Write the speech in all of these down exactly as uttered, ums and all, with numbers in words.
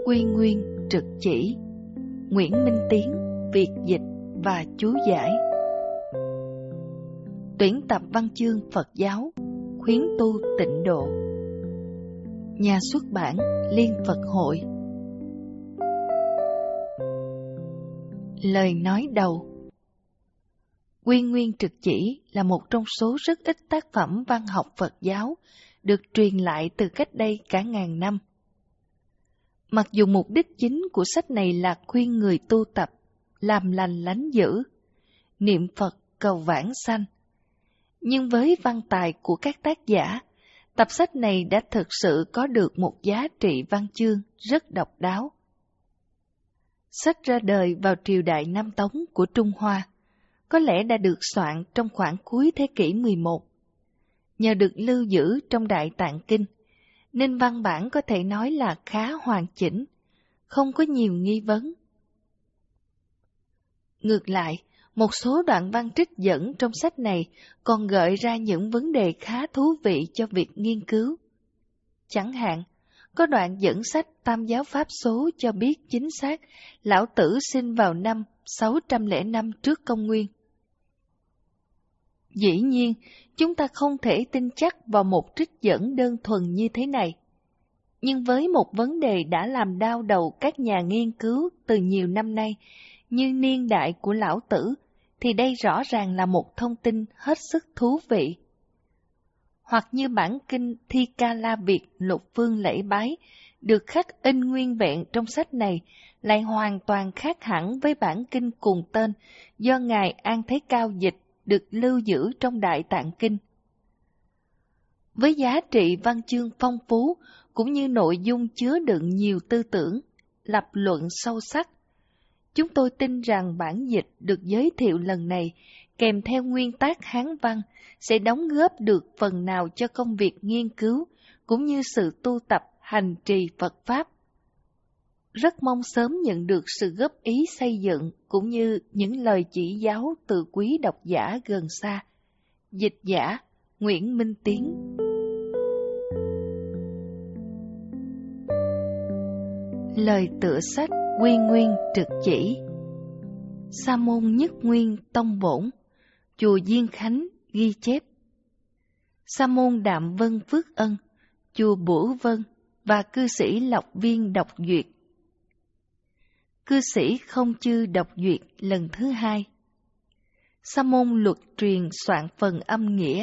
Quy Nguyên Trực Chỉ, Nguyễn Minh Tiến, Việt dịch và chú giải. Tuyển tập văn chương Phật giáo, khuyến tu tịnh độ. Nhà xuất bản Liên Phật Hội. Lời nói đầu. Quy Nguyên Trực Chỉ là một trong số rất ít tác phẩm văn học Phật giáo được truyền lại từ cách đây cả ngàn năm. Mặc dù mục đích chính của sách này là khuyên người tu tập, làm lành lánh dữ, niệm Phật cầu vãng sanh, nhưng với văn tài của các tác giả, tập sách này đã thực sự có được một giá trị văn chương rất độc đáo. Sách ra đời vào triều đại Nam Tống của Trung Hoa, có lẽ đã được soạn trong khoảng cuối thế kỷ mười một. Nhờ được lưu giữ trong Đại Tạng Kinh, nên văn bản có thể nói là khá hoàn chỉnh, không có nhiều nghi vấn. Ngược lại, một số đoạn văn trích dẫn trong sách này còn gợi ra những vấn đề khá thú vị cho việc nghiên cứu. Chẳng hạn, có đoạn dẫn sách Tam Giáo Pháp Số cho biết chính xác Lão Tử sinh vào năm sáu trăm lẻ năm trước công nguyên. Dĩ nhiên, chúng ta không thể tin chắc vào một trích dẫn đơn thuần như thế này. Nhưng với một vấn đề đã làm đau đầu các nhà nghiên cứu từ nhiều năm nay, như niên đại của Lão Tử, thì đây rõ ràng là một thông tin hết sức thú vị. Hoặc như bản kinh Thi Ca La Việt Lục Phương Lễ Bái, được khắc in nguyên vẹn trong sách này, lại hoàn toàn khác hẳn với bản kinh cùng tên do Ngài An Thế Cao dịch, được lưu giữ trong Đại Tạng Kinh. Với giá trị văn chương phong phú, cũng như nội dung chứa đựng nhiều tư tưởng, lập luận sâu sắc, chúng tôi tin rằng bản dịch được giới thiệu lần này, kèm theo nguyên tác Hán văn, sẽ đóng góp được phần nào cho công việc nghiên cứu, cũng như sự tu tập hành trì Phật Pháp. Rất mong sớm nhận được sự góp ý xây dựng, cũng như những lời chỉ giáo từ quý độc giả gần xa. Dịch giả Nguyễn Minh Tiến. Lời tựa sách Quy Nguyên Trực Chỉ. Sa môn Nhất Nguyên Tông Bổn, chùa Diên Khánh ghi chép. Sa môn Đạm Vân Phước Ân, chùa Bửu Vân và cư sĩ Lộc Viên đọc duyệt. Cư sĩ Không Chư đọc duyệt lần thứ hai. Sa môn Luật Truyền soạn phần âm nghĩa.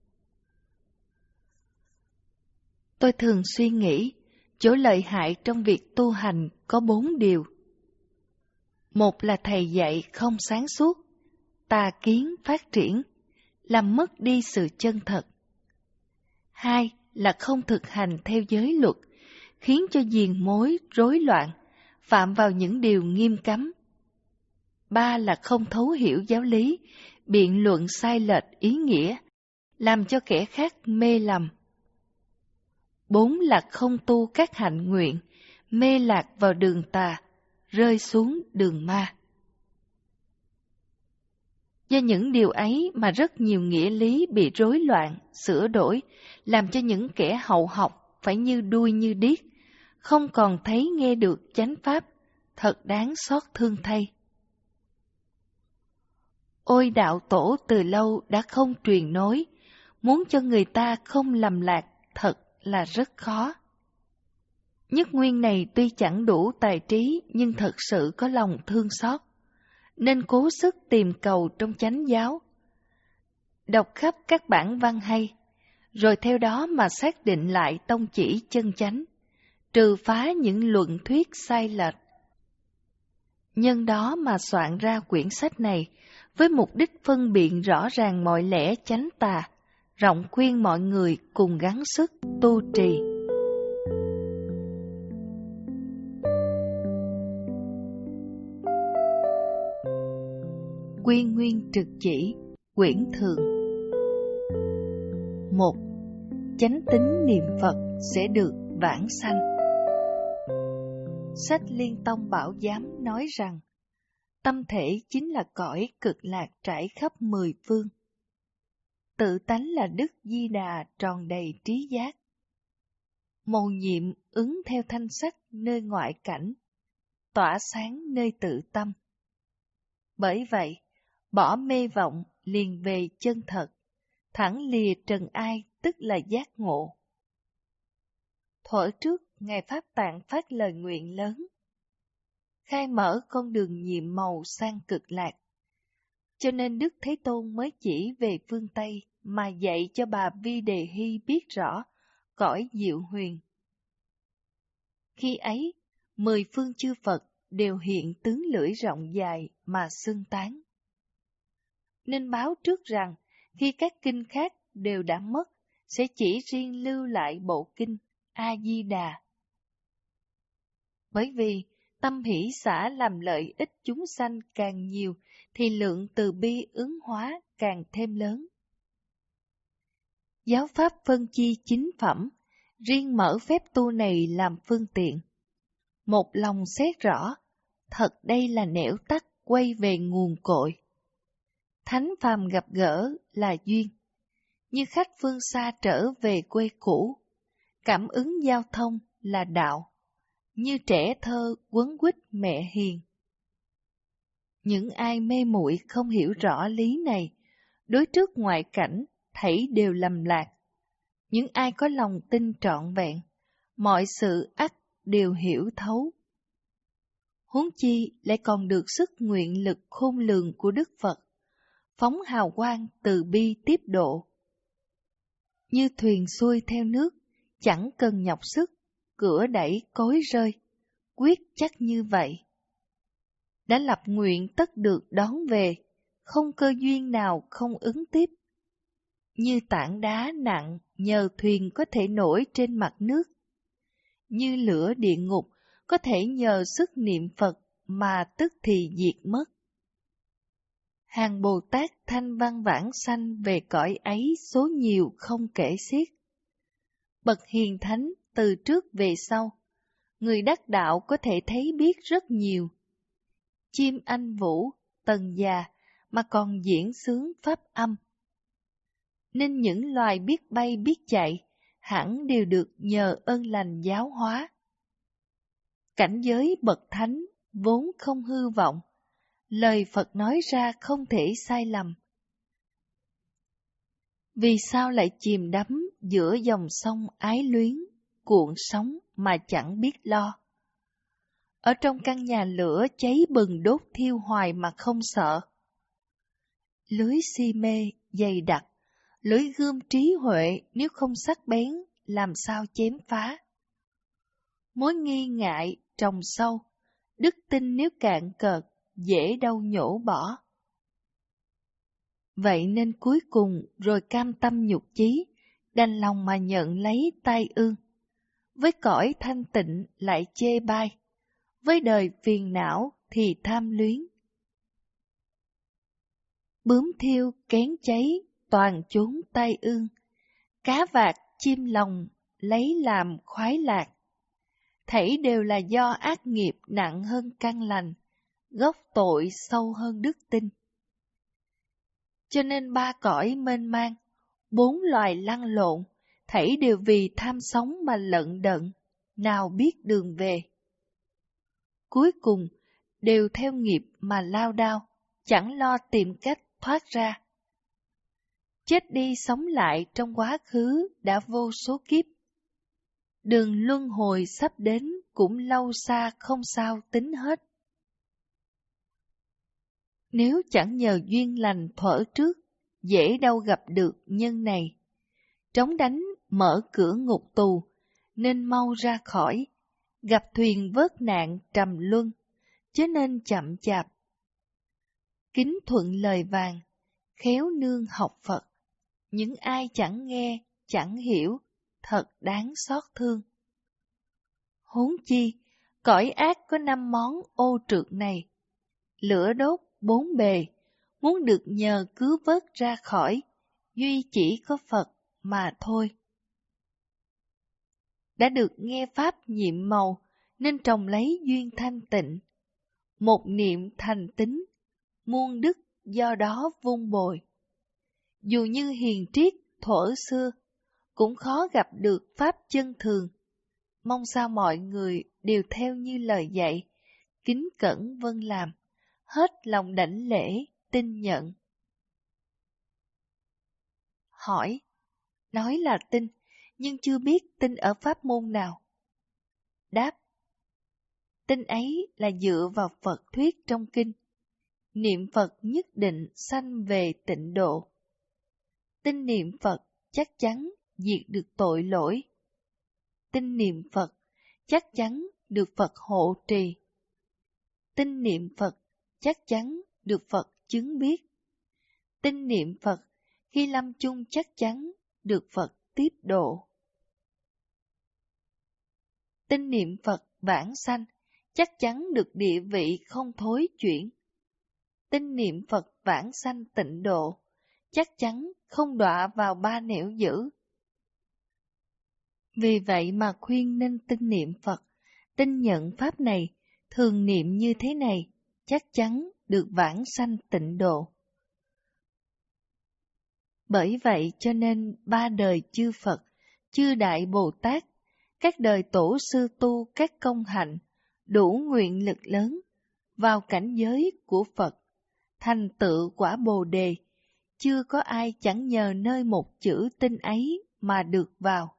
Tôi thường suy nghĩ, chỗ lợi hại trong việc tu hành có bốn điều. Một là thầy dạy không sáng suốt, tà kiến phát triển, làm mất đi sự chân thật. Hai là không thực hành theo giới luật, khiến cho diền mối rối loạn, phạm vào những điều nghiêm cấm. Ba là không thấu hiểu giáo lý, biện luận sai lệch ý nghĩa, làm cho kẻ khác mê lầm. Bốn là không tu các hạnh nguyện, mê lạc vào đường tà, rơi xuống đường ma. Do những điều ấy mà rất nhiều nghĩa lý bị rối loạn, sửa đổi, làm cho những kẻ hậu học phải như đuôi như điếc, không còn thấy nghe được chánh pháp, thật đáng xót thương thay. Ôi đạo tổ từ lâu đã không truyền nối, muốn cho người ta không lầm lạc thật là rất khó. Nhất Nguyên này tuy chẳng đủ tài trí nhưng thật sự có lòng thương xót, nên cố sức tìm cầu trong chánh giáo. Đọc khắp các bản văn hay, rồi theo đó mà xác định lại tông chỉ chân chánh, trừ phá những luận thuyết sai lệch. Nhân đó mà soạn ra quyển sách này, với mục đích phân biện rõ ràng mọi lẽ chánh tà, rộng khuyên mọi người cùng gắng sức tu trì. Quy Nguyên Trực Chỉ, quyển thường. Một. Chánh tín niệm Phật sẽ được vãng sanh. Sách Liên Tông Bảo Giám nói rằng, tâm thể chính là cõi cực lạc trải khắp mười phương. Tự tánh là Đức Di Đà tròn đầy trí giác. mầu nhiệm ứng theo thanh sắc nơi ngoại cảnh, tỏa sáng nơi tự tâm. Bởi vậy, bỏ mê vọng liền về chân thật, thẳng lìa trần ai tức là giác ngộ. Thuở trước, Ngài Pháp Tạng phát lời nguyện lớn, khai mở con đường nhiệm màu sang cực lạc. Cho nên Đức Thế Tôn mới chỉ về phương Tây mà dạy cho bà Vi Đề Hy biết rõ cõi diệu huyền. Khi ấy, mười phương chư Phật đều hiện tướng lưỡi rộng dài mà xưng tán. Nên báo trước rằng, khi các kinh khác đều đã mất, sẽ chỉ riêng lưu lại bộ kinh A-di-đà. Bởi vì, tâm hỷ xả làm lợi ích chúng sanh càng nhiều, thì lượng từ bi ứng hóa càng thêm lớn. Giáo pháp phân chia chính phẩm, riêng mở phép tu này làm phương tiện. Một lòng xét rõ, thật đây là nẻo tắt quay về nguồn cội. Thánh phàm gặp gỡ là duyên, như khách phương xa trở về quê cũ. Cảm ứng giao thông là đạo, như trẻ thơ quấn quýt mẹ hiền. Những ai mê muội không hiểu rõ lý này, đối trước ngoại cảnh thảy đều lầm lạc. Những ai có lòng tin trọn vẹn, mọi sự ắt đều hiểu thấu. Huống chi lại còn được sức nguyện lực khôn lường của Đức Phật, phóng hào quang từ bi tiếp độ. Như thuyền xuôi theo nước, chẳng cần nhọc sức, cửa đẩy cối rơi, quyết chắc như vậy. Đã lập nguyện tất được đón về, không cơ duyên nào không ứng tiếp. Như tảng đá nặng nhờ thuyền có thể nổi trên mặt nước. Như lửa địa ngục có thể nhờ sức niệm Phật mà tức thì diệt mất. Hàng Bồ Tát thanh văn vãng sanh về cõi ấy số nhiều không kể xiết. Bậc hiền thánh từ trước về sau, người đắc đạo có thể thấy biết rất nhiều. Chim anh vũ, tần già mà còn diễn xướng pháp âm. Nên những loài biết bay biết chạy, hẳn đều được nhờ ơn lành giáo hóa. Cảnh giới bậc thánh vốn không hư vọng, lời Phật nói ra không thể sai lầm. Vì sao lại chìm đắm giữa dòng sông ái luyến, cuộn sóng mà chẳng biết lo? Ở trong căn nhà lửa cháy bừng đốt thiêu hoài mà không sợ. Lưới si mê dày đặc, lưới gươm trí huệ nếu không sắc bén, làm sao chém phá? Mối nghi ngại trồng sâu, đức tin nếu cạn cợt, dễ đâu nhổ bỏ. Vậy nên cuối cùng rồi cam tâm nhục chí, đành lòng mà nhận lấy tai ương. Với cõi thanh tịnh lại chê bai, với đời phiền não thì tham luyến. Bướm thiêu kén cháy, toàn chốn tai ương. Cá vạc chim lòng, lấy làm khoái lạc. Thảy đều là do ác nghiệp nặng hơn căn lành, gốc tội sâu hơn đức tin. Cho nên ba cõi mênh mang, bốn loài lăn lộn, thảy đều vì tham sống mà lận đận, nào biết đường về. Cuối cùng, đều theo nghiệp mà lao đao, chẳng lo tìm cách thoát ra. Chết đi sống lại trong quá khứ đã vô số kiếp. Đường luân hồi sắp đến cũng lâu xa không sao tính hết. Nếu chẳng nhờ duyên lành thuở trước, dễ đâu gặp được nhân này. Trống đánh mở cửa ngục tù, nên mau ra khỏi, gặp thuyền vớt nạn trầm luân, chớ nên chậm chạp. Kính thuận lời vàng, khéo nương học Phật, những ai chẳng nghe, chẳng hiểu, thật đáng xót thương. Huống chi, cõi ác có năm món ô trượt này, lửa đốt bốn bề, muốn được nhờ cứu vớt ra khỏi, duy chỉ có Phật mà thôi. Đã được nghe Pháp nhiệm màu, nên trồng lấy duyên thanh tịnh. Một niệm thành tín, muôn đức do đó vun bồi. Dù như hiền triết thuở xưa, cũng khó gặp được Pháp chân thường, mong sao mọi người đều theo như lời dạy, kính cẩn vâng làm, hết lòng đảnh lễ, tin nhận. Hỏi, nói là tin, nhưng chưa biết tin ở pháp môn nào. Đáp, tin ấy là dựa vào Phật thuyết trong kinh. Niệm Phật nhất định sanh về tịnh độ. Tin niệm Phật chắc chắn diệt được tội lỗi. Tin niệm Phật chắc chắn được Phật hộ trì. Tin niệm Phật chắc chắn được Phật chứng biết. Tin niệm Phật khi lâm chung chắc chắn được Phật tiếp độ. Tin niệm Phật vãng sanh chắc chắn được địa vị không thối chuyển. Tin niệm Phật vãng sanh tịnh độ chắc chắn không đọa vào ba nẻo dữ. Vì vậy mà khuyên nên tin niệm Phật, tin nhận pháp này, thường niệm như thế này, chắc chắn được vãng sanh tịnh độ. Bởi vậy cho nên ba đời chư Phật, chư Đại Bồ Tát, các đời tổ sư tu các công hạnh, đủ nguyện lực lớn, vào cảnh giới của Phật, thành tựu quả Bồ Đề, chưa có ai chẳng nhờ nơi một chữ tin ấy mà được vào.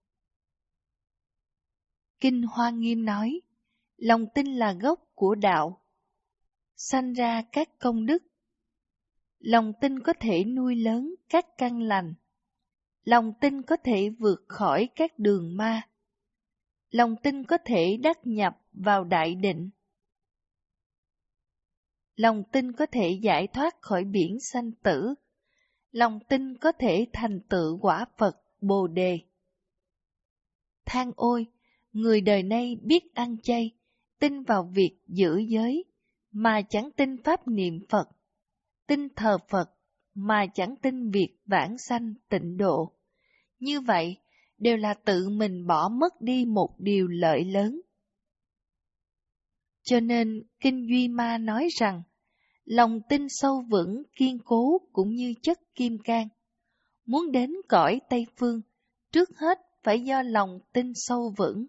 Kinh Hoa Nghiêm nói, lòng tin là gốc của đạo, sanh ra các công đức. Lòng tin có thể nuôi lớn các căn lành. Lòng tin có thể vượt khỏi các đường ma. Lòng tin có thể đắc nhập vào đại định. Lòng tin có thể giải thoát khỏi biển sanh tử. Lòng tin có thể thành tựu quả Phật Bồ Đề. Than ôi, người đời nay biết ăn chay, tin vào việc giữ giới, mà chẳng tin pháp niệm Phật, tin thờ Phật, mà chẳng tin việc vãng sanh tịnh độ. Như vậy, đều là tự mình bỏ mất đi một điều lợi lớn. Cho nên, Kinh Duy Ma nói rằng, lòng tin sâu vững, kiên cố cũng như chất kim cang. Muốn đến cõi Tây Phương, trước hết phải do lòng tin sâu vững.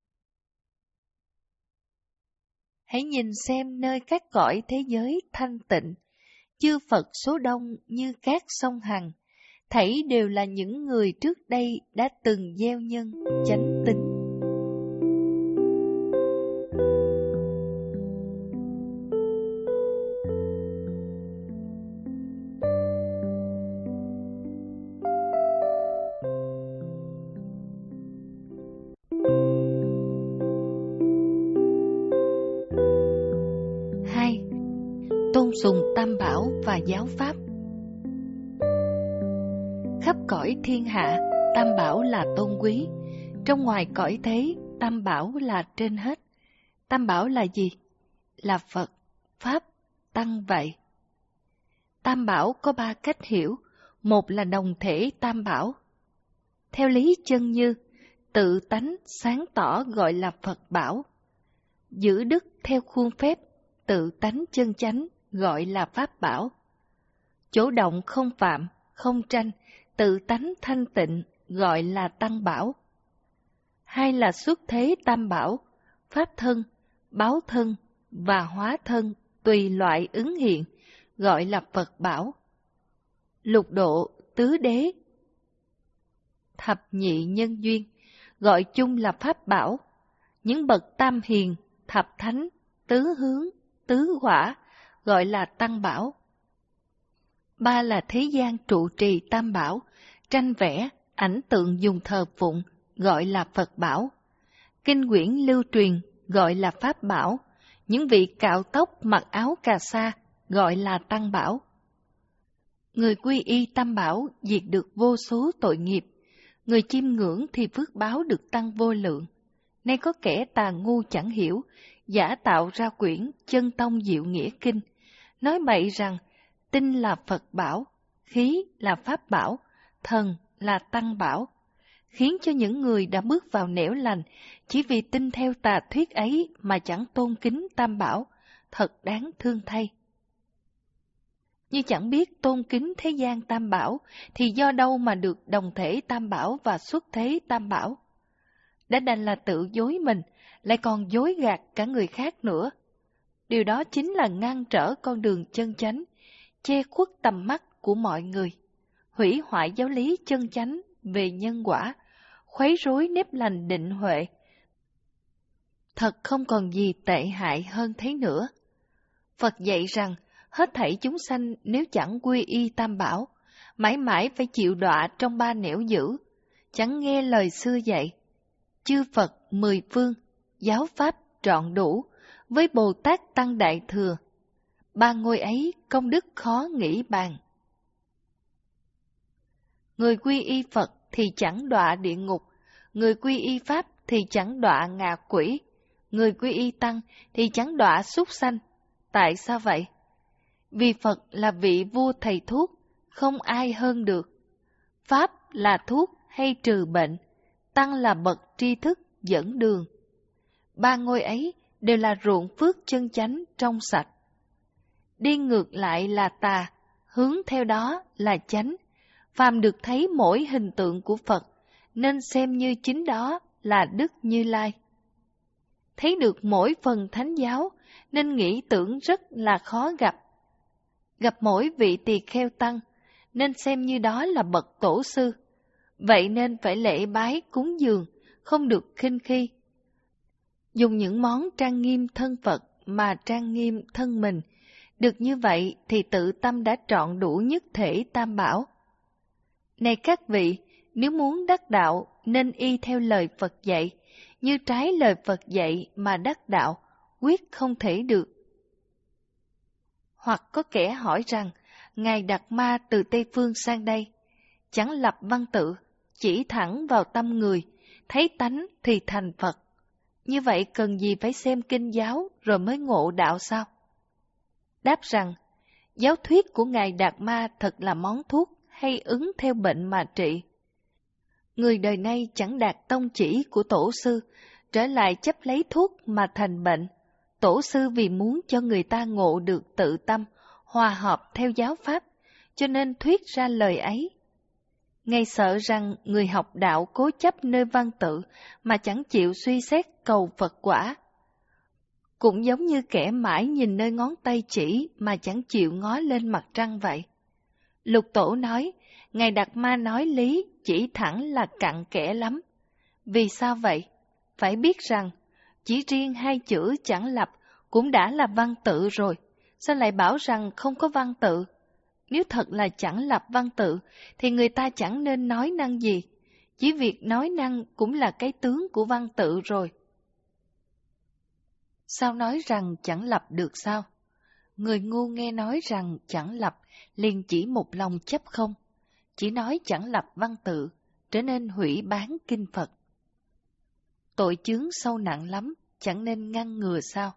Hãy nhìn xem nơi các cõi thế giới thanh tịnh, chư Phật số đông như các sông Hằng, thảy đều là những người trước đây đã từng gieo nhân chánh tín. Hai, tôn sùng Tam Bảo và giáo pháp. Khắp cõi thiên hạ, Tam Bảo là tôn quý. Trong ngoài cõi thế, Tam Bảo là trên hết. Tam Bảo là gì? Là Phật, Pháp, Tăng vậy. Tam Bảo có ba cách hiểu. Một là đồng thể Tam Bảo. Theo lý chân như, tự tánh sáng tỏ gọi là Phật Bảo. Giữ đức theo khuôn phép, tự tánh chân chánh gọi là Pháp Bảo. Chỗ động không phạm, không tranh, tự tánh thanh tịnh gọi là Tăng Bảo. Hai là xuất thế Tam Bảo, Pháp thân, Báo thân và Hóa thân tùy loại ứng hiện, gọi là Phật Bảo. Lục độ, tứ đế, thập nhị nhân duyên, gọi chung là Pháp Bảo. Những bậc tam hiền, thập thánh, tứ hướng, tứ hỏa, gọi là Tăng Bảo. Ba là thế gian trụ trì Tam Bảo, tranh vẽ, ảnh tượng dùng thờ phụng, gọi là Phật Bảo. Kinh quyển lưu truyền, gọi là Pháp Bảo. Những vị cạo tóc mặc áo cà sa, gọi là Tăng Bảo. Người quy y Tam Bảo diệt được vô số tội nghiệp. Người chiêm ngưỡng thì phước báo được tăng vô lượng. Nay có kẻ tà ngu chẳng hiểu, giả tạo ra quyển Chân Tông Diệu Nghĩa Kinh, nói bậy rằng tinh là Phật Bảo, khí là Pháp Bảo, thần là Tăng Bảo, khiến cho những người đã bước vào nẻo lành chỉ vì tin theo tà thuyết ấy mà chẳng tôn kính Tam Bảo, thật đáng thương thay. Như chẳng biết tôn kính thế gian Tam Bảo, thì do đâu mà được đồng thể Tam Bảo và xuất thế Tam Bảo? đã đành là tự dối mình, lại còn dối gạt cả người khác nữa. Điều đó chính là ngăn trở con đường chân chánh, che khuất tầm mắt của mọi người, hủy hoại giáo lý chân chánh về nhân quả, khuấy rối nếp lành định huệ. Thật không còn gì tệ hại hơn thế nữa. Phật dạy rằng, hết thảy chúng sanh nếu chẳng quy y tam bảo, mãi mãi phải chịu đọa trong ba nẻo dữ, chẳng nghe lời xưa dạy. Chư Phật mười phương, giáo pháp trọn đủ, với Bồ Tát Tăng Đại Thừa, ba ngôi ấy công đức khó nghĩ bàn. Người quy y Phật thì chẳng đọa địa ngục, người quy y Pháp thì chẳng đọa ngạ quỷ, người quy y Tăng thì chẳng đọa súc sanh. Tại sao vậy? Vì Phật là vị vua thầy thuốc, không ai hơn được. Pháp là thuốc hay trừ bệnh, Tăng là bậc tri thức dẫn đường. Ba ngôi ấy đều là ruộng phước chân chánh trong sạch. Đi ngược lại là tà, hướng theo đó là chánh. Phàm được thấy mỗi hình tượng của Phật, nên xem như chính đó là Đức Như Lai. Thấy được mỗi phần thánh giáo, nên nghĩ tưởng rất là khó gặp. Gặp mỗi vị tỳ kheo tăng, nên xem như đó là bậc tổ sư. Vậy nên phải lễ bái cúng dường, không được khinh khi. Dùng những món trang nghiêm thân Phật mà trang nghiêm thân mình, được như vậy thì tự tâm đã trọn đủ nhất thể tam bảo. Này các vị, nếu muốn đắc đạo nên y theo lời Phật dạy, như trái lời Phật dạy mà đắc đạo, quyết không thể được. Hoặc có kẻ hỏi rằng, Ngài Đạt Ma từ Tây Phương sang đây, chẳng lập văn tự, chỉ thẳng vào tâm người, thấy tánh thì thành Phật. Như vậy cần gì phải xem kinh giáo rồi mới ngộ đạo sao? Đáp rằng, giáo thuyết của Ngài Đạt Ma thật là món thuốc hay ứng theo bệnh mà trị. Người đời nay chẳng đạt tông chỉ của tổ sư, trở lại chấp lấy thuốc mà thành bệnh. Tổ sư vì muốn cho người ta ngộ được tự tâm, hòa hợp theo giáo pháp, cho nên thuyết ra lời ấy. Ngay sợ rằng người học đạo cố chấp nơi văn tự mà chẳng chịu suy xét cầu Phật quả. Cũng giống như kẻ mãi nhìn nơi ngón tay chỉ mà chẳng chịu ngó lên mặt trăng vậy. Lục Tổ nói, Ngài Đạt Ma nói lý chỉ thẳng là cặn kẽ lắm. Vì sao vậy? Phải biết rằng, chỉ riêng hai chữ chẳng lập cũng đã là văn tự rồi, sao lại bảo rằng không có văn tự? Nếu thật là chẳng lập văn tự, thì người ta chẳng nên nói năng gì, chỉ việc nói năng cũng là cái tướng của văn tự rồi. Sao nói rằng chẳng lập được sao? Người ngu nghe nói rằng chẳng lập, liền chỉ một lòng chấp không, chỉ nói chẳng lập văn tự, trở nên hủy bán kinh Phật. Tội chướng sâu nặng lắm, chẳng nên ngăn ngừa sao?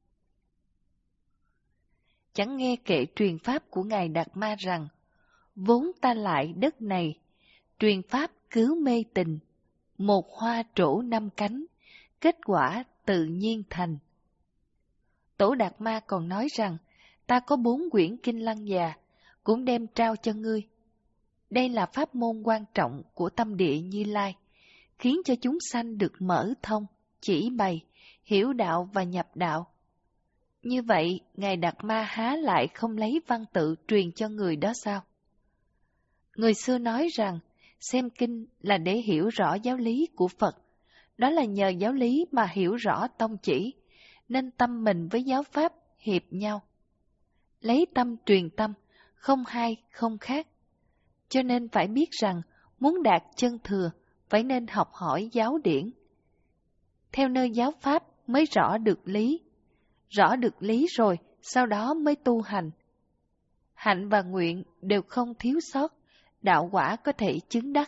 Chẳng nghe kệ truyền pháp của Ngài Đạt Ma rằng, vốn ta lại đất này, truyền pháp cứu mê tình, một hoa trổ năm cánh, kết quả tự nhiên thành. Tổ Đạt Ma còn nói rằng, ta có bốn quyển kinh lăng già, cũng đem trao cho ngươi. Đây là pháp môn quan trọng của tâm địa Như Lai, khiến cho chúng sanh được mở thông, chỉ bày, hiểu đạo và nhập đạo. Như vậy, Ngài Đạt Ma há lại không lấy văn tự truyền cho người đó sao? Người xưa nói rằng, xem kinh là để hiểu rõ giáo lý của Phật. Đó là nhờ giáo lý mà hiểu rõ tông chỉ, nên tâm mình với giáo pháp hiệp nhau. Lấy tâm truyền tâm, không hai không khác. Cho nên phải biết rằng, muốn đạt chân thừa, phải nên học hỏi giáo điển. Theo nơi giáo pháp mới rõ được lý. Rõ được lý rồi, sau đó mới tu hành. Hạnh và nguyện đều không thiếu sót, đạo quả có thể chứng đắc.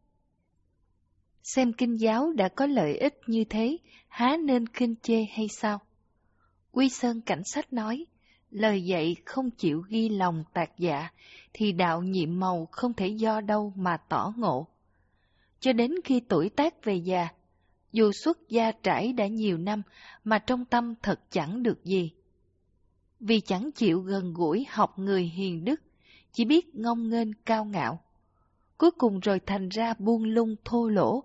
Xem kinh giáo đã có lợi ích như thế, há nên khinh chê hay sao? Quy Sơn Cảnh Sách nói, lời dạy không chịu ghi lòng tạc dạ, thì đạo nhiệm màu không thể do đâu mà tỏ ngộ. Cho đến khi tuổi tác về già, dù xuất gia trải đã nhiều năm mà trong tâm thật chẳng được gì. Vì chẳng chịu gần gũi học người hiền đức, chỉ biết ngông nghênh cao ngạo. Cuối cùng rồi thành ra buông lung thô lỗ,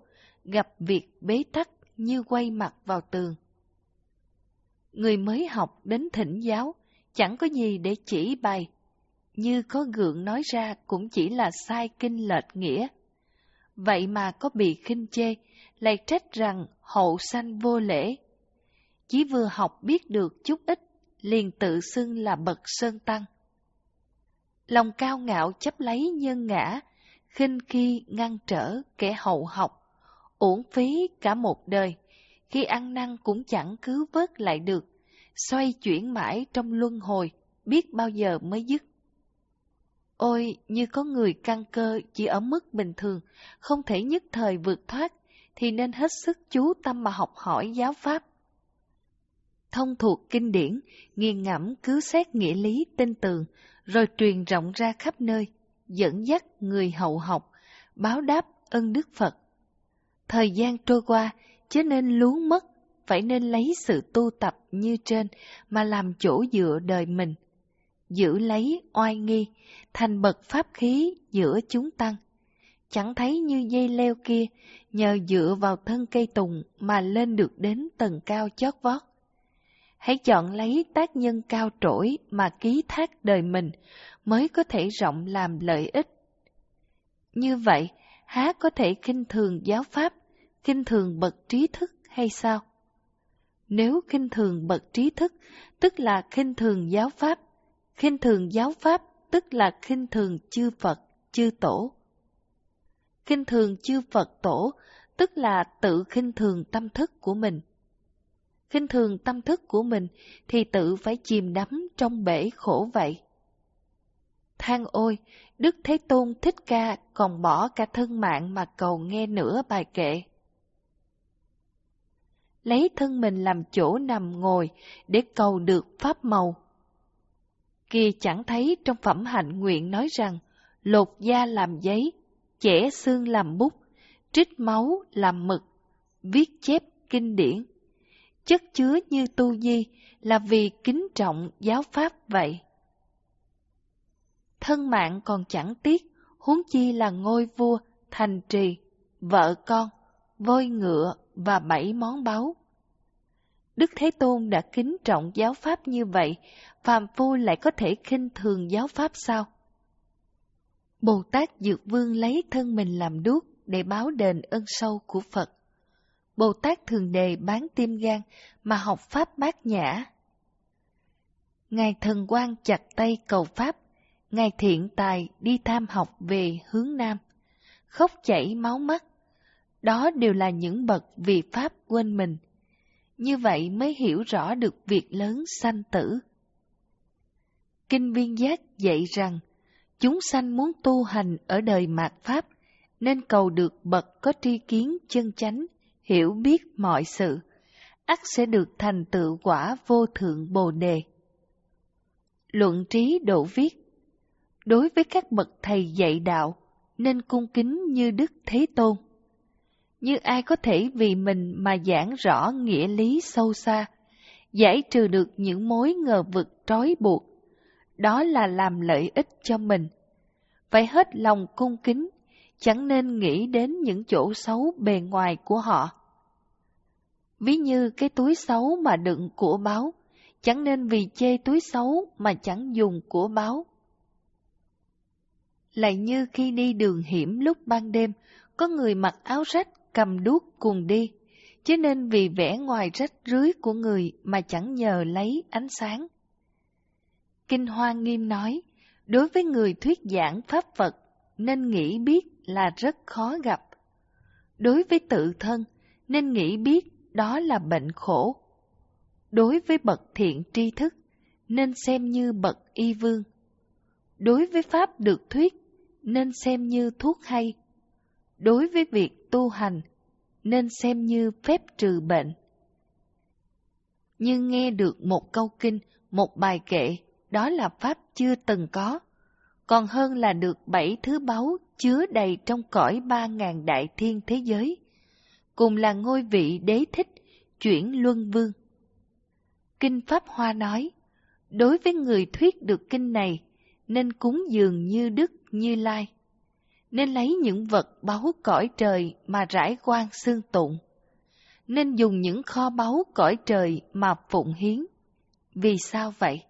gặp việc bế tắc như quay mặt vào tường. Người mới học đến thỉnh giáo, chẳng có gì để chỉ bày, như có gượng nói ra cũng chỉ là sai kinh lệch nghĩa. Vậy mà có bị khinh chê, lại trách rằng hậu sanh vô lễ. Chỉ vừa học biết được chút ít, liền tự xưng là bậc sơn tăng. Lòng cao ngạo chấp lấy nhân ngã, khinh khi ngăn trở kẻ hậu học, uổng phí cả một đời, khi ăn năn cũng chẳng cứu vớt lại được, xoay chuyển mãi trong luân hồi, biết bao giờ mới dứt. Ôi, như có người căn cơ chỉ ở mức bình thường, không thể nhất thời vượt thoát, thì nên hết sức chú tâm mà học hỏi giáo pháp. Thông thuộc kinh điển, nghiền ngẫm cứu xét nghĩa lý tinh tường, rồi truyền rộng ra khắp nơi, dẫn dắt người hậu học, báo đáp ân đức Phật. Thời gian trôi qua, chớ nên luống mất, phải nên lấy sự tu tập như trên mà làm chỗ dựa đời mình, giữ lấy oai nghi, thành bậc pháp khí giữa chúng tăng. Chẳng thấy như dây leo kia, nhờ dựa vào thân cây tùng mà lên được đến tầng cao chót vót. Hãy chọn lấy tác nhân cao trỗi mà ký thác đời mình, mới có thể rộng làm lợi ích. Như vậy, há có thể khinh thường giáo pháp, khinh thường bậc trí thức hay sao? Nếu khinh thường bậc trí thức, tức là khinh thường giáo pháp, khinh thường giáo pháp tức là khinh thường chư Phật, chư Tổ. Khinh thường chư Phật Tổ tức là tự khinh thường tâm thức của mình. Khinh thường tâm thức của mình thì tự phải chìm đắm trong bể khổ vậy. Than ôi, Đức Thế Tôn Thích Ca còn bỏ cả thân mạng mà cầu nghe nửa bài kệ. Lấy thân mình làm chỗ nằm ngồi để cầu được pháp màu. Kìa chẳng thấy trong phẩm hạnh nguyện nói rằng, lột da làm giấy, chẻ xương làm bút, trích máu làm mực, viết chép kinh điển. Chất chứa như tu di là vì kính trọng giáo pháp vậy. Thân mạng còn chẳng tiếc, huống chi là ngôi vua, thành trì, vợ con, voi ngựa và bảy món báu. Đức Thế Tôn đã kính trọng giáo pháp như vậy, phàm phu lại có thể khinh thường giáo pháp sao? Bồ Tát Dược Vương lấy thân mình làm đuốc để báo đền ân sâu của Phật. Bồ Tát Thường Đề bán tim gan mà học pháp Bát Nhã. Ngài Thần Quang chặt tay cầu pháp, Ngài Thiện Tài đi tham học về hướng Nam, khóc chảy máu mắt. Đó đều là những bậc vì pháp quên mình. Như vậy mới hiểu rõ được việc lớn sanh tử. Kinh Viên Giác dạy rằng, chúng sanh muốn tu hành ở đời mạt Pháp, nên cầu được bậc có tri kiến chân chánh, hiểu biết mọi sự, ắt sẽ được thành tựu quả vô thượng Bồ Đề. Luận Trí Độ viết, đối với các bậc thầy dạy đạo, nên cung kính như Đức Thế Tôn. Như ai có thể vì mình mà giảng rõ nghĩa lý sâu xa, giải trừ được những mối ngờ vực trói buộc, đó là làm lợi ích cho mình. Phải hết lòng cung kính, chẳng nên nghĩ đến những chỗ xấu bề ngoài của họ. Ví như cái túi xấu mà đựng của báu, chẳng nên vì chê túi xấu mà chẳng dùng của báu. Lại như khi đi đường hiểm lúc ban đêm, có người mặc áo rách cầm đuốc cùng đi, chứ nên vì vẻ ngoài rách rưới của người mà chẳng nhờ lấy ánh sáng. Kinh Hoa Nghiêm nói, đối với người thuyết giảng Pháp Phật, nên nghĩ biết là rất khó gặp. Đối với tự thân, nên nghĩ biết đó là bệnh khổ. Đối với bậc thiện tri thức, nên xem như bậc y vương. Đối với Pháp được thuyết, nên xem như thuốc hay. Đối với việc tu hành, nên xem như phép trừ bệnh. Nhưng nghe được một câu kinh, một bài kệ, đó là Pháp chưa từng có, còn hơn là được bảy thứ báu chứa đầy trong cõi ba ngàn đại thiên thế giới, cùng là ngôi vị đế thích, chuyển luân vương. Kinh Pháp Hoa nói, đối với người thuyết được kinh này, nên cúng dường như Đức Như Lai. nên lấy những vật báu cõi trời mà rải quan xương tụng, nên dùng những kho báu cõi trời mà phụng hiến. Vì sao vậy?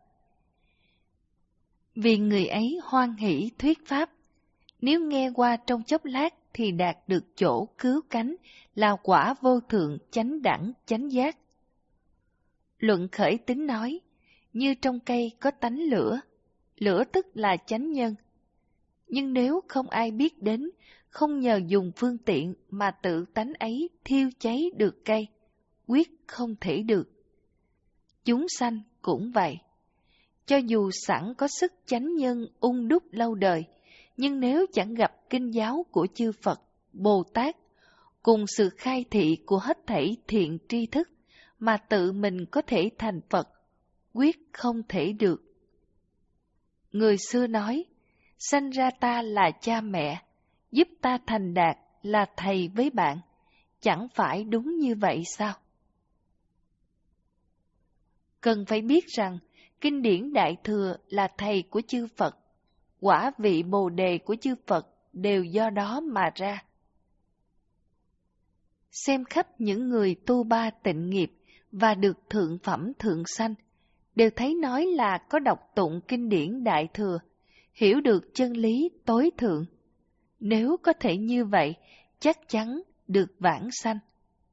Vì người ấy hoan hỷ thuyết pháp, nếu nghe qua trong chốc lát thì đạt được chỗ cứu cánh là quả vô thượng chánh đẳng chánh giác. Luận khởi tính nói, như trong cây có tánh lửa, lửa tức là chánh nhân. Nhưng nếu không ai biết đến, không nhờ dùng phương tiện mà tự tánh ấy thiêu cháy được cây, quyết không thể được. Chúng sanh cũng vậy. Cho dù sẵn có sức chánh nhân ung đúc lâu đời, nhưng nếu chẳng gặp kinh giáo của chư Phật, Bồ Tát, cùng sự khai thị của hết thảy thiện tri thức, mà tự mình có thể thành Phật, quyết không thể được. Người xưa nói, sanh ra ta là cha mẹ, giúp ta thành đạt là thầy với bạn, chẳng phải đúng như vậy sao? Cần phải biết rằng, kinh điển Đại Thừa là thầy của chư Phật, quả vị Bồ Đề của chư Phật đều do đó mà ra. Xem khắp những người tu ba tịnh nghiệp và được thượng phẩm thượng sanh, đều thấy nói là có đọc tụng kinh điển Đại Thừa, hiểu được chân lý tối thượng. Nếu có thể như vậy, chắc chắn được vãng sanh.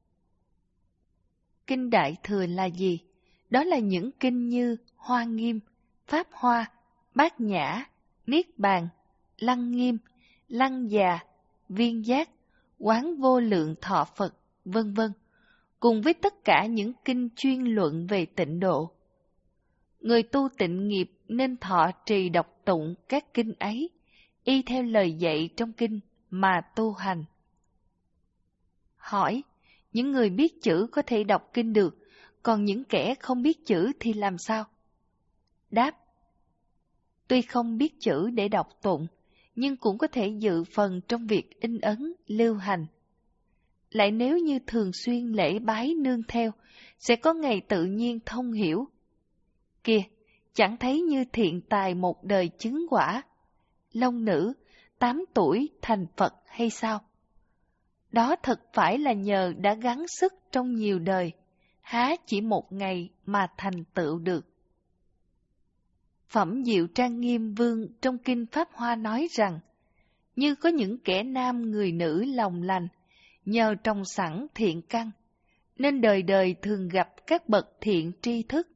Kinh Đại Thừa là gì? Đó là những kinh như Hoa Nghiêm, Pháp Hoa, Bát Nhã, Niết Bàn, Lăng Nghiêm, Lăng Già, Viên Giác, Quán Vô Lượng Thọ Phật, vân vân, cùng với tất cả những kinh chuyên luận về tịnh độ. Người tu tịnh nghiệp nên thọ trì đọc tụng các kinh ấy, y theo lời dạy trong kinh mà tu hành. Hỏi, những người biết chữ có thể đọc kinh được, còn những kẻ không biết chữ thì làm sao? Đáp, tuy không biết chữ để đọc tụng, nhưng cũng có thể dự phần trong việc in ấn, lưu hành. Lại nếu như thường xuyên lễ bái nương theo, sẽ có ngày tự nhiên thông hiểu. Kìa, chẳng thấy như thiện tài một đời chứng quả, long nữ, tám tuổi thành Phật hay sao? Đó thật phải là nhờ đã gắng sức trong nhiều đời, há chỉ một ngày mà thành tựu được. Phẩm Diệu Trang Nghiêm Vương trong Kinh Pháp Hoa nói rằng, như có những kẻ nam người nữ lòng lành, nhờ trồng sẵn thiện căn, nên đời đời thường gặp các bậc thiện tri thức.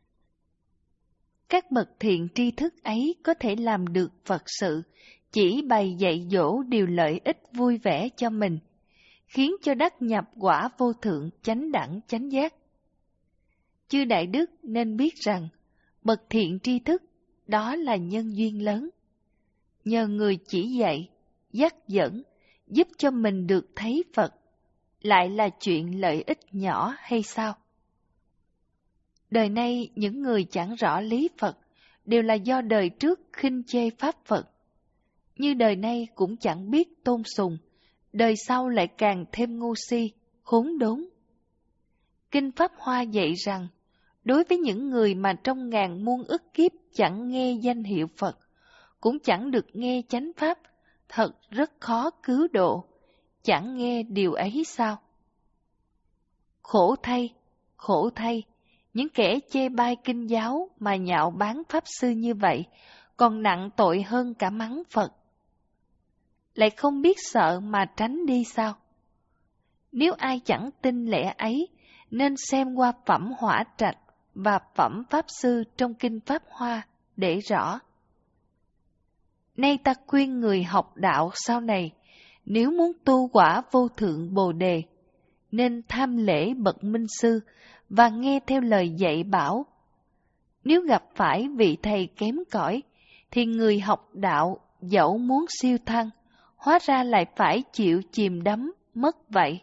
Các bậc thiện tri thức ấy có thể làm được Phật sự, chỉ bày dạy dỗ điều lợi ích vui vẻ cho mình, khiến cho đắc nhập quả vô thượng chánh đẳng chánh giác. Chư Đại Đức nên biết rằng, bậc thiện tri thức đó là nhân duyên lớn. Nhờ người chỉ dạy, dắt dẫn, giúp cho mình được thấy Phật, lại là chuyện lợi ích nhỏ hay sao? Đời nay những người chẳng rõ lý Phật đều là do đời trước khinh chê Pháp Phật. Như đời nay cũng chẳng biết tôn sùng, đời sau lại càng thêm ngu si, khốn đốn. Kinh Pháp Hoa dạy rằng, đối với những người mà trong ngàn muôn ức kiếp chẳng nghe danh hiệu Phật, cũng chẳng được nghe chánh Pháp, thật rất khó cứu độ, chẳng nghe điều ấy sao? Khổ thay, khổ thay, những kẻ chê bai kinh giáo mà nhạo báng Pháp Sư như vậy, còn nặng tội hơn cả mắng Phật. Lại không biết sợ mà tránh đi sao? Nếu ai chẳng tin lẽ ấy, nên xem qua phẩm Hỏa Trạch và phẩm Pháp Sư trong Kinh Pháp Hoa để rõ. Nay ta khuyên người học đạo sau này, nếu muốn tu quả vô thượng Bồ Đề, nên tham lễ bậc minh sư và nghe theo lời dạy bảo. Nếu gặp phải vị thầy kém cỏi, thì người học đạo dẫu muốn siêu thăng, hóa ra lại phải chịu chìm đắm mất vậy.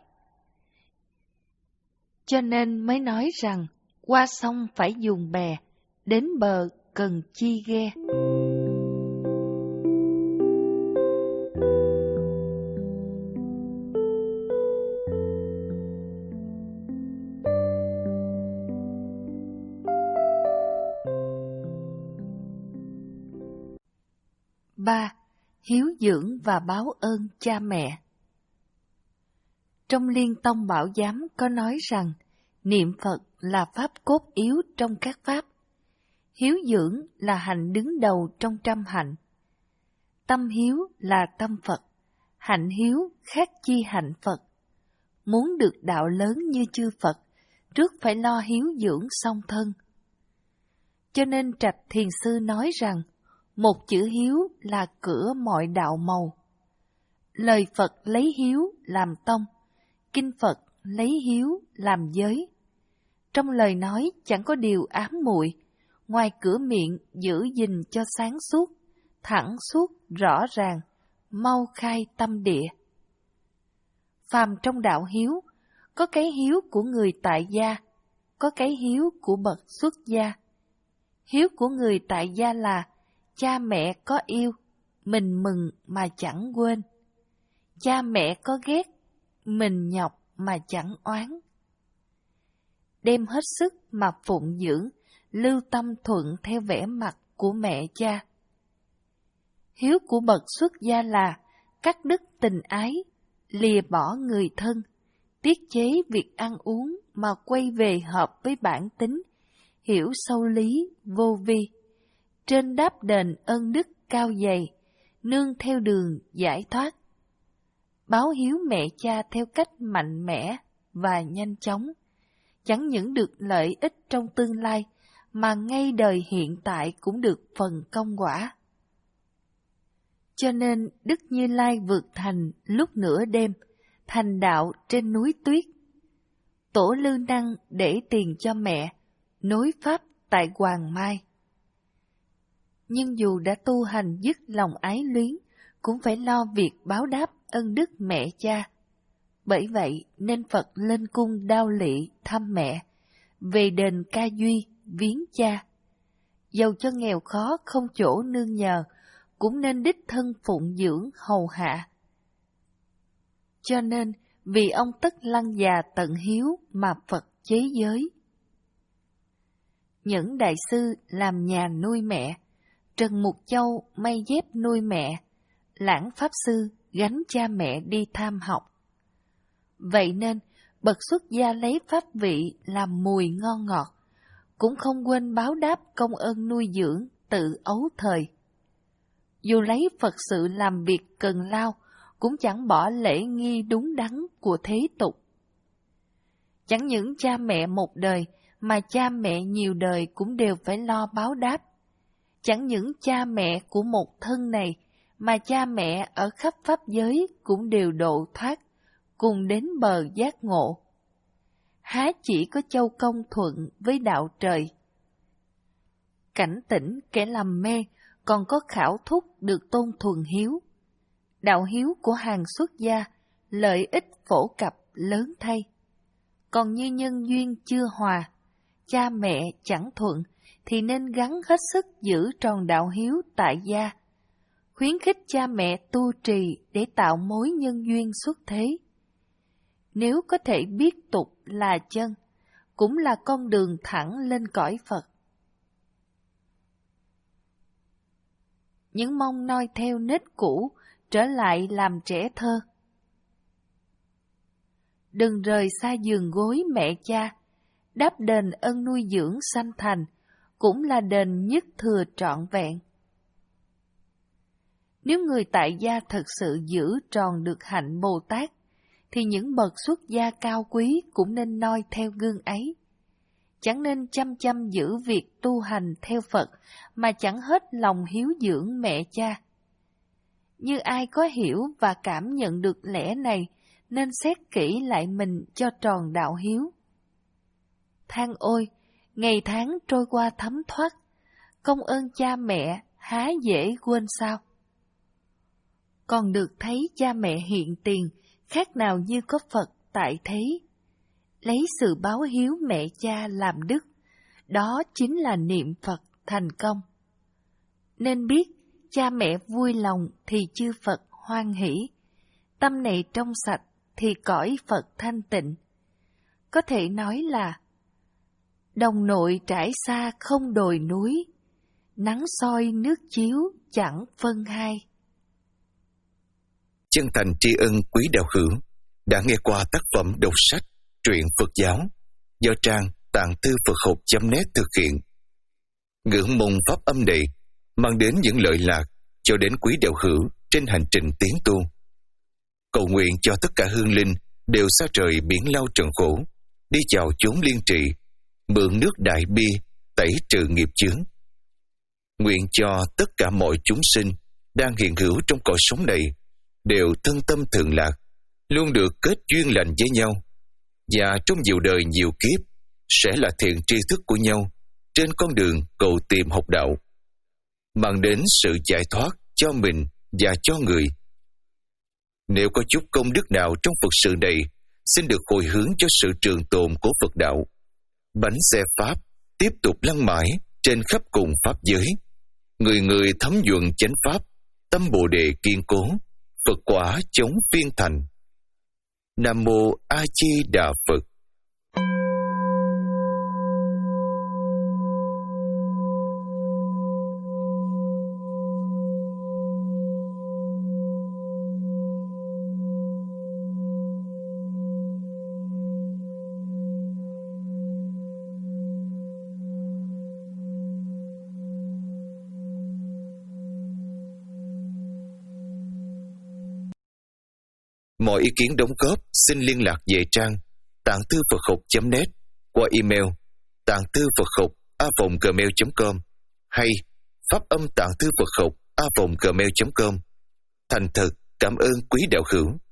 Cho nên mới nói rằng, qua sông phải dùng bè, đến bờ cần chi ghe. ba. hiếu dưỡng và báo ơn cha mẹ. Trong Liên Tông Bảo Giám có nói rằng, niệm Phật là pháp cốt yếu trong các pháp. Hiếu dưỡng là hạnh đứng đầu trong trăm hạnh. Tâm hiếu là tâm Phật, hạnh hiếu khác chi hạnh Phật. Muốn được đạo lớn như chư Phật, trước phải lo hiếu dưỡng song thân. Cho nên Trạch Thiền Sư nói rằng, một chữ hiếu là cửa mọi đạo màu. Lời Phật lấy hiếu làm tông, kinh Phật lấy hiếu làm giới. Trong lời nói chẳng có điều ám muội, ngoài cửa miệng giữ gìn cho sáng suốt, thẳng suốt, rõ ràng, mau khai tâm địa. Phàm trong đạo hiếu, có cái hiếu của người tại gia, có cái hiếu của bậc xuất gia. Hiếu của người tại gia là cha mẹ có yêu, mình mừng mà chẳng quên. Cha mẹ có ghét, mình nhọc mà chẳng oán. Đem hết sức mà phụng dưỡng, lưu tâm thuận theo vẻ mặt của mẹ cha. Hiếu của bậc xuất gia là cắt đứt tình ái, lìa bỏ người thân, tiết chế việc ăn uống mà quay về hợp với bản tính, hiểu sâu lý, vô vi. Trên đáp đền ơn đức cao dày, nương theo đường giải thoát. Báo hiếu mẹ cha theo cách mạnh mẽ và nhanh chóng, chẳng những được lợi ích trong tương lai, mà ngay đời hiện tại cũng được phần công quả. Cho nên Đức Như Lai vượt thành lúc nửa đêm, thành đạo trên núi tuyết. Tổ Lư Năng để tiền cho mẹ, nối pháp tại Hoàng Mai. Nhưng dù đã tu hành dứt lòng ái luyến, cũng phải lo việc báo đáp ân đức mẹ cha. Bởi vậy nên Phật lên cung Đao Lị thăm mẹ, về đền Ca Duy viếng cha. Dầu cho nghèo khó không chỗ nương nhờ, cũng nên đích thân phụng dưỡng hầu hạ. Cho nên vì ông Tất Lăng già tận hiếu mà Phật chế giới. Những đại sư làm nhà nuôi mẹ, Trần Mục Châu may dép nuôi mẹ, Lãng Pháp Sư gánh cha mẹ đi tham học. Vậy nên, bậc xuất gia lấy pháp vị làm mùi ngon ngọt, cũng không quên báo đáp công ơn nuôi dưỡng tự ấu thời. Dù lấy Phật sự làm việc cần lao, cũng chẳng bỏ lễ nghi đúng đắn của thế tục. Chẳng những cha mẹ một đời, mà cha mẹ nhiều đời cũng đều phải lo báo đáp. Chẳng những cha mẹ của một thân này, mà cha mẹ ở khắp pháp giới cũng đều độ thoát, cùng đến bờ giác ngộ. Há chỉ có Châu Công thuận với đạo trời. Cảnh tỉnh kẻ lầm mê, còn có Khảo Thúc được tôn thuần hiếu. Đạo hiếu của hàng xuất gia, lợi ích phổ cập lớn thay. Còn như nhân duyên chưa hòa, cha mẹ chẳng thuận, thì nên gắng hết sức giữ tròn đạo hiếu tại gia. Khuyến khích cha mẹ tu trì để tạo mối nhân duyên xuất thế. Nếu có thể biết tục là chân, cũng là con đường thẳng lên cõi Phật. Những mong noi theo nết cũ, trở lại làm trẻ thơ. Đừng rời xa giường gối mẹ cha, đáp đền ân nuôi dưỡng sanh thành, cũng là đền nhất thừa trọn vẹn. Nếu người tại gia thật sự giữ tròn được hạnh Bồ Tát, thì những bậc xuất gia cao quý cũng nên noi theo gương ấy. Chẳng nên chăm chăm giữ việc tu hành theo Phật, mà chẳng hết lòng hiếu dưỡng mẹ cha. Như ai có hiểu và cảm nhận được lẽ này, nên xét kỹ lại mình cho tròn đạo hiếu. Than ôi, ngày tháng trôi qua thấm thoát, công ơn cha mẹ há dễ quên sao? Còn được thấy cha mẹ hiện tiền, khác nào như có Phật tại thế. Lấy sự báo hiếu mẹ cha làm đức, đó chính là niệm Phật thành công. Nên biết, cha mẹ vui lòng thì chư Phật hoan hỷ, tâm này trong sạch thì cõi Phật thanh tịnh. Có thể nói là, đồng nội trải xa không đồi núi, nắng soi nước chiếu chẳng phân hai. chân thành tri ân quý đạo hữu đã nghe qua tác phẩm đọc sách truyện Phật giáo do trang tạng thư Phật học chấm net thực hiện. Ngưỡng mong pháp âm này mang đến những lợi lạc cho đến quý đạo hữu trên hành trình tiến tu. Cầu nguyện cho tất cả hương linh đều xa trời biển lao trần khổ, đi vào chốn liên trị, mượn nước đại bi tẩy trừ nghiệp chướng. Nguyện cho tất cả mọi chúng sinh đang hiện hữu trong cõi sống này đều thân tâm thường lạc, luôn được kết duyên lành với nhau, và trong nhiều đời nhiều kiếp sẽ là thiện tri thức của nhau trên con đường cầu tìm học đạo, mang đến sự giải thoát cho mình và cho người. Nếu có chút công đức nào trong Phật sự này, xin được hồi hướng cho sự trường tồn của Phật đạo. Bánh xe Pháp tiếp tục lăn mãi trên khắp cùng Pháp giới. Người người thấm nhuận chánh Pháp, tâm Bồ Đề kiên cố, Phật quả chống phiên thành. Nam Mô A Di Đà Phật. Mọi ý kiến đóng góp xin liên lạc về trang tạng thư Phật học chấm net qua email tạng thư Phật học a vòng gmail chấm com hay pháp âm tạng thư Phật học a vòng gmail chấm com. Thành thật cảm ơn quý đạo hữu.